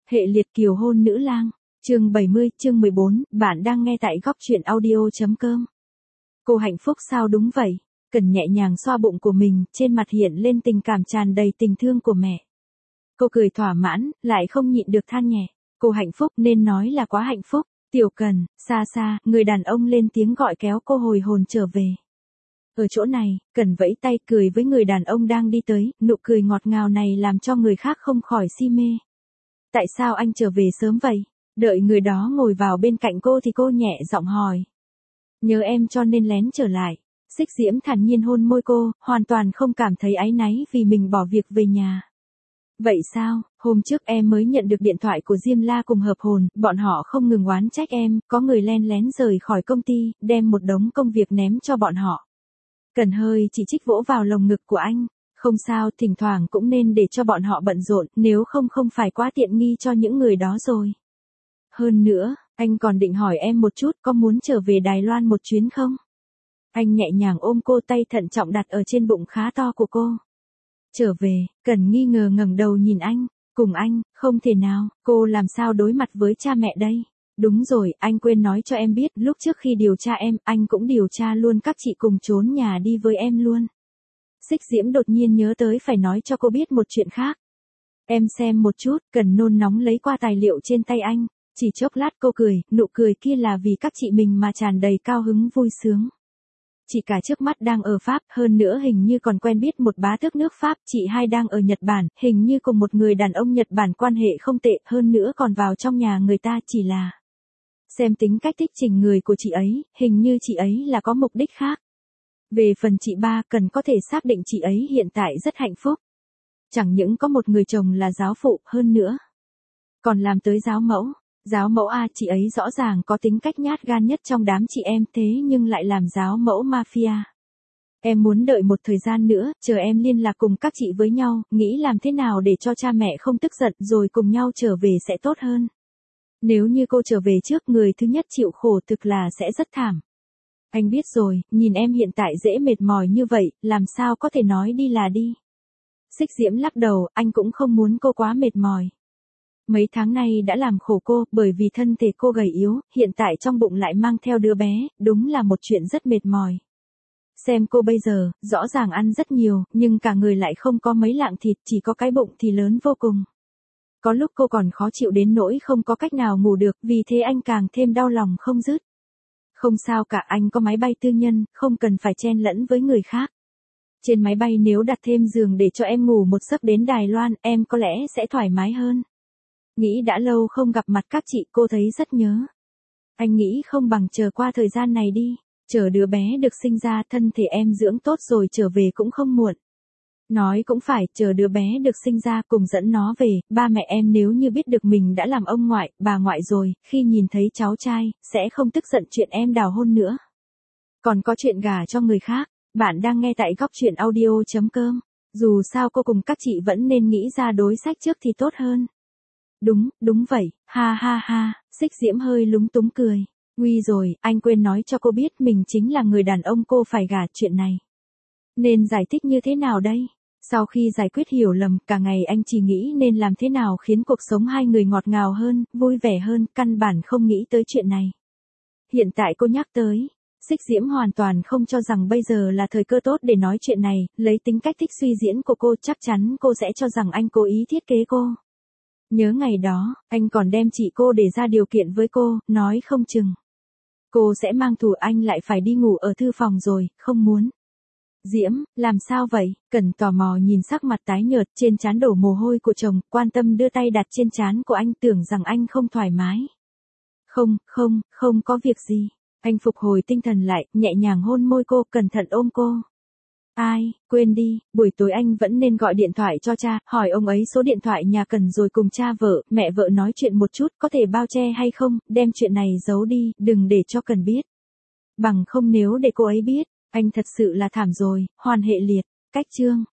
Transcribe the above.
Hệ liệt kiều hôn nữ lang, chương 70, chương 14, bạn đang nghe tại góc truyện audio.com. Cô hạnh phúc sao đúng vậy? Cần nhẹ nhàng xoa bụng của mình, trên mặt hiện lên tình cảm tràn đầy tình thương của mẹ. Cô cười thỏa mãn, lại không nhịn được than nhẹ. Cô hạnh phúc nên nói là quá hạnh phúc. Tiểu Cần, xa xa, người đàn ông lên tiếng gọi kéo cô hồi hồn trở về. Ở chỗ này, Cần vẫy tay cười với người đàn ông đang đi tới, nụ cười ngọt ngào này làm cho người khác không khỏi si mê. Tại sao anh trở về sớm vậy? Đợi người đó ngồi vào bên cạnh cô thì cô nhẹ giọng hỏi. Nhớ em cho nên lén trở lại. Xích Diễm thản nhiên hôn môi cô, hoàn toàn không cảm thấy áy náy vì mình bỏ việc về nhà. Vậy sao, hôm trước em mới nhận được điện thoại của Diêm La cùng hợp hồn, bọn họ không ngừng oán trách em, có người len lén rời khỏi công ty, đem một đống công việc ném cho bọn họ. Cần hơi chỉ trích vỗ vào lồng ngực của anh. Không sao, thỉnh thoảng cũng nên để cho bọn họ bận rộn, nếu không phải quá tiện nghi cho những người đó rồi. Hơn nữa, anh còn định hỏi em một chút có muốn trở về Đài Loan một chuyến không? Anh nhẹ nhàng ôm cô, tay thận trọng đặt ở trên bụng khá to của cô. Trở về, Cần nghi ngờ ngẩng đầu nhìn anh, cùng anh, không thể nào, cô làm sao đối mặt với cha mẹ đây? Đúng rồi, anh quên nói cho em biết, lúc trước khi điều tra em, anh cũng điều tra luôn các chị cùng trốn nhà đi với em luôn. Xích Diễm đột nhiên nhớ tới phải nói cho cô biết một chuyện khác. Em xem một chút, Cần nôn nóng lấy qua tài liệu trên tay anh. Chỉ chốc lát cô cười, nụ cười kia là vì các chị mình mà tràn đầy cao hứng vui sướng. Chị cả trước mắt đang ở Pháp, hơn nữa hình như còn quen biết một bá tước nước Pháp, chị hai đang ở Nhật Bản, hình như cùng một người đàn ông Nhật Bản quan hệ không tệ, hơn nữa còn vào trong nhà người ta chỉ là. Xem tính cách thích trình người của chị ấy, hình như chị ấy là có mục đích khác. Về phần chị ba, Cần có thể xác định chị ấy hiện tại rất hạnh phúc. Chẳng những có một người chồng là giáo phụ, hơn nữa còn làm tới giáo mẫu. Giáo mẫu chị ấy rõ ràng có tính cách nhát gan nhất trong đám chị em, thế nhưng lại làm giáo mẫu mafia. Em muốn đợi một thời gian nữa, chờ em liên lạc cùng các chị với nhau, nghĩ làm thế nào để cho cha mẹ không tức giận rồi cùng nhau trở về sẽ tốt hơn. Nếu như cô trở về trước, người thứ nhất chịu khổ thực là sẽ rất thảm. Anh biết rồi, nhìn em hiện tại dễ mệt mỏi như vậy, làm sao có thể nói đi là đi. Xích Diễm lắc đầu, anh cũng không muốn cô quá mệt mỏi. Mấy tháng nay đã làm khổ cô, bởi vì thân thể cô gầy yếu, hiện tại trong bụng lại mang theo đứa bé, đúng là một chuyện rất mệt mỏi. Xem cô bây giờ, rõ ràng ăn rất nhiều, nhưng cả người lại không có mấy lạng thịt, chỉ có cái bụng thì lớn vô cùng. Có lúc cô còn khó chịu đến nỗi không có cách nào ngủ được, vì thế anh càng thêm đau lòng không dứt. Không sao cả, anh có máy bay tư nhân, không cần phải chen lẫn với người khác. Trên máy bay nếu đặt thêm giường để cho em ngủ một giấc đến Đài Loan, em có lẽ sẽ thoải mái hơn. Nghĩ đã lâu không gặp mặt các chị, cô thấy rất nhớ. Anh nghĩ không bằng chờ qua thời gian này đi, chờ đứa bé được sinh ra, thân thể em dưỡng tốt rồi trở về cũng không muộn. Nói cũng phải, chờ đứa bé được sinh ra cùng dẫn nó về, ba mẹ em nếu như biết được mình đã làm ông ngoại, bà ngoại rồi, khi nhìn thấy cháu trai, sẽ không tức giận chuyện em đào hôn nữa. Còn có chuyện gả cho người khác, bạn đang nghe tại góc truyện audio.com. Dù sao cô cùng các chị vẫn nên nghĩ ra đối sách trước thì tốt hơn. Đúng vậy, ha ha ha, Xích Diễm hơi lúng túng cười. Nguy rồi, anh quên nói cho cô biết mình chính là người đàn ông cô phải gả, chuyện này. Nên giải thích như thế nào đây? Sau khi giải quyết hiểu lầm, cả ngày anh chỉ nghĩ nên làm thế nào khiến cuộc sống hai người ngọt ngào hơn, vui vẻ hơn, căn bản không nghĩ tới chuyện này. Hiện tại cô nhắc tới, Xích Diễm hoàn toàn không cho rằng bây giờ là thời cơ tốt để nói chuyện này, lấy tính cách thích suy diễn của cô chắc chắn cô sẽ cho rằng anh cố ý thiết kế cô. Nhớ ngày đó, anh còn đem chị cô để ra điều kiện với cô, nói không chừng cô sẽ mang thù anh lại phải đi ngủ ở thư phòng rồi, không muốn. Diễm, làm sao vậy? Cần tò mò nhìn sắc mặt tái nhợt trên trán đổ mồ hôi của chồng, quan tâm đưa tay đặt trên trán của anh, tưởng rằng anh không thoải mái. Không có việc gì. Anh phục hồi tinh thần lại, nhẹ nhàng hôn môi cô, cẩn thận ôm cô. Ai, quên đi, buổi tối anh vẫn nên gọi điện thoại cho cha, hỏi ông ấy số điện thoại nhà Cần rồi cùng cha vợ, mẹ vợ nói chuyện một chút, có thể bao che hay không, đem chuyện này giấu đi, đừng để cho Cần biết. Bằng không nếu để cô ấy biết, anh thật sự là thảm rồi, hoàn hệ liệt. Cách chương